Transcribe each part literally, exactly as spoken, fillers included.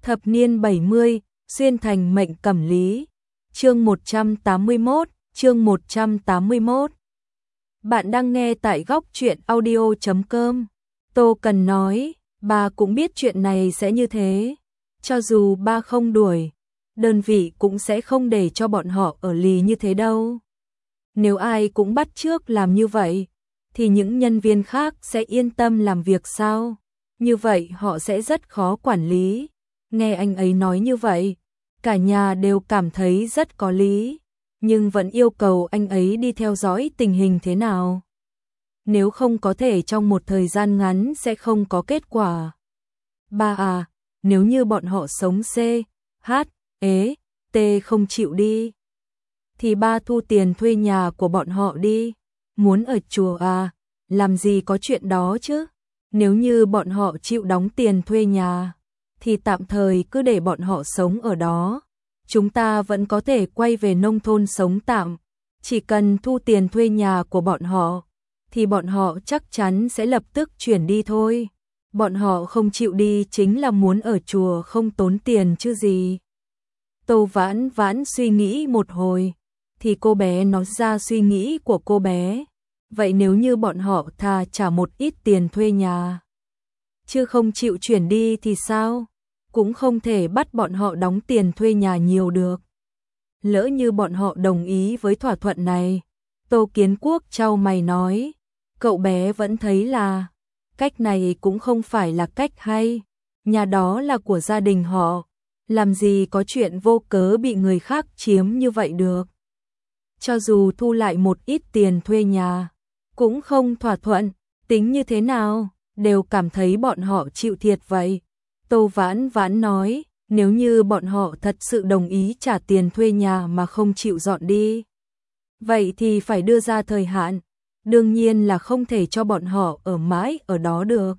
Thập niên bảy mươi, xuyên thành mệnh cẩm lý. Chương một trăm tám mươi mốt, chương một trăm tám mươi mốt. Bạn đang nghe tại góc truyện audio chấm com. Tô Cần nói, ba cũng biết chuyện này sẽ như thế. Cho dù ba không đuổi, đơn vị cũng sẽ không để cho bọn họ ở lì như thế đâu. Nếu ai cũng bắt chước làm như vậy, thì những nhân viên khác sẽ yên tâm làm việc sao? Như vậy họ sẽ rất khó quản lý. Nghe anh ấy nói như vậy, cả nhà đều cảm thấy rất có lý, nhưng vẫn yêu cầu anh ấy đi theo dõi tình hình thế nào. Nếu không có thể trong một thời gian ngắn sẽ không có kết quả. Ba à, nếu như bọn họ sống C, H, ế, T không chịu đi, thì ba thu tiền thuê nhà của bọn họ đi. Muốn ở chùa à, làm gì có chuyện đó chứ. Nếu như bọn họ chịu đóng tiền thuê nhà, thì tạm thời cứ để bọn họ sống ở đó. Chúng ta vẫn có thể quay về nông thôn sống tạm. Chỉ cần thu tiền thuê nhà của bọn họ, thì bọn họ chắc chắn sẽ lập tức chuyển đi thôi. Bọn họ không chịu đi chính là muốn ở chùa không tốn tiền chứ gì. Tô Vãn Vãn suy nghĩ một hồi, thì cô bé nói ra suy nghĩ của cô bé. Vậy nếu như bọn họ thà trả một ít tiền thuê nhà, chứ không chịu chuyển đi thì sao? Cũng không thể bắt bọn họ đóng tiền thuê nhà nhiều được. Lỡ như bọn họ đồng ý với thỏa thuận này, Tô Kiến Quốc chau mày nói, cậu bé vẫn thấy là cách này cũng không phải là cách hay. Nhà đó là của gia đình họ, làm gì có chuyện vô cớ bị người khác chiếm như vậy được. Cho dù thu lại một ít tiền thuê nhà, cũng không thỏa thuận, tính như thế nào, đều cảm thấy bọn họ chịu thiệt vậy. Tô Vãn Vãn nói, nếu như bọn họ thật sự đồng ý trả tiền thuê nhà mà không chịu dọn đi, vậy thì phải đưa ra thời hạn, đương nhiên là không thể cho bọn họ ở mãi ở đó được.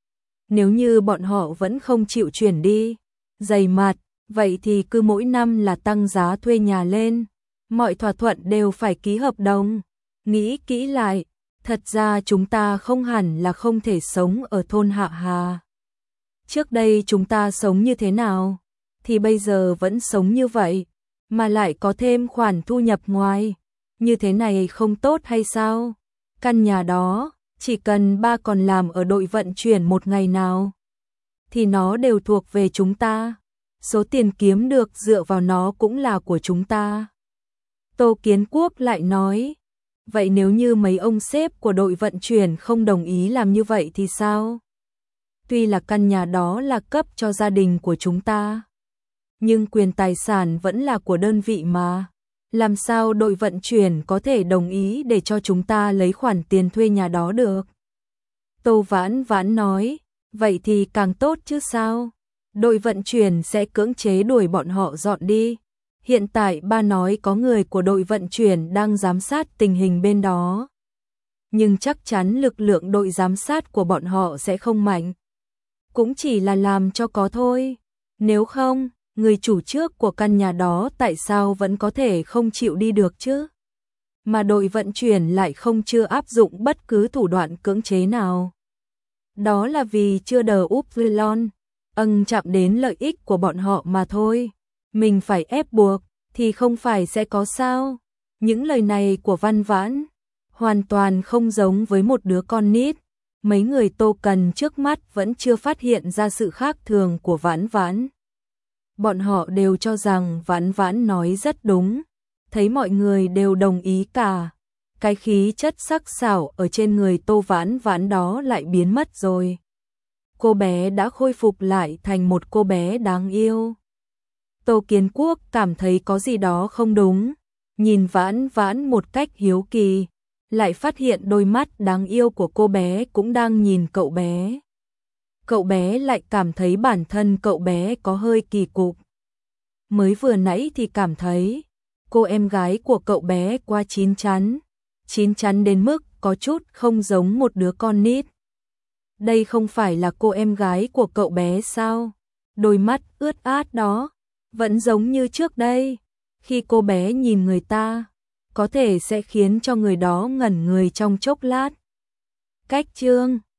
Nếu như bọn họ vẫn không chịu chuyển đi, dày mặt, vậy thì cứ mỗi năm là tăng giá thuê nhà lên, mọi thỏa thuận đều phải ký hợp đồng. Nghĩ kỹ lại, thật ra chúng ta không hẳn là không thể sống ở thôn Hạ Hà. Trước đây chúng ta sống như thế nào, thì bây giờ vẫn sống như vậy, mà lại có thêm khoản thu nhập ngoài. Như thế này không tốt hay sao? Căn nhà đó, chỉ cần ba còn làm ở đội vận chuyển một ngày nào, thì nó đều thuộc về chúng ta. Số tiền kiếm được dựa vào nó cũng là của chúng ta. Tô Kiến Quốc lại nói, vậy nếu như mấy ông sếp của đội vận chuyển không đồng ý làm như vậy thì sao? Tuy là căn nhà đó là cấp cho gia đình của chúng ta, nhưng quyền tài sản vẫn là của đơn vị mà. Làm sao đội vận chuyển có thể đồng ý để cho chúng ta lấy khoản tiền thuê nhà đó được? Tô Vãn Vãn nói, vậy thì càng tốt chứ sao? Đội vận chuyển sẽ cưỡng chế đuổi bọn họ dọn đi. Hiện tại ba nói có người của đội vận chuyển đang giám sát tình hình bên đó, nhưng chắc chắn lực lượng đội giám sát của bọn họ sẽ không mạnh. Cũng chỉ là làm cho có thôi. Nếu không, người chủ trước của căn nhà đó tại sao vẫn có thể không chịu đi được chứ? Mà đội vận chuyển lại không chưa áp dụng bất cứ thủ đoạn cưỡng chế nào. Đó là vì chưa đờ úp lon, âng chạm đến lợi ích của bọn họ mà thôi. Mình phải ép buộc, thì không phải sẽ có sao? Những lời này của Văn Vãn hoàn toàn không giống với một đứa con nít. Mấy người Tô Cần trước mắt vẫn chưa phát hiện ra sự khác thường của Vãn Vãn. Bọn họ đều cho rằng Vãn Vãn nói rất đúng, thấy mọi người đều đồng ý cả. Cái khí chất sắc sảo ở trên người Tô Vãn Vãn đó lại biến mất rồi. Cô bé đã khôi phục lại thành một cô bé đáng yêu. Tô Kiến Quốc cảm thấy có gì đó không đúng, nhìn Vãn Vãn một cách hiếu kỳ, lại phát hiện đôi mắt đáng yêu của cô bé cũng đang nhìn cậu bé. Cậu bé lại cảm thấy bản thân cậu bé có hơi kỳ cục. Mới vừa nãy thì cảm thấy cô em gái của cậu bé quá chín chắn, chín chắn đến mức có chút không giống một đứa con nít. Đây không phải là cô em gái của cậu bé sao? Đôi mắt ướt át đó vẫn giống như trước đây. Khi cô bé nhìn người ta, có thể sẽ khiến cho người đó ngẩn người trong chốc lát. Cách chương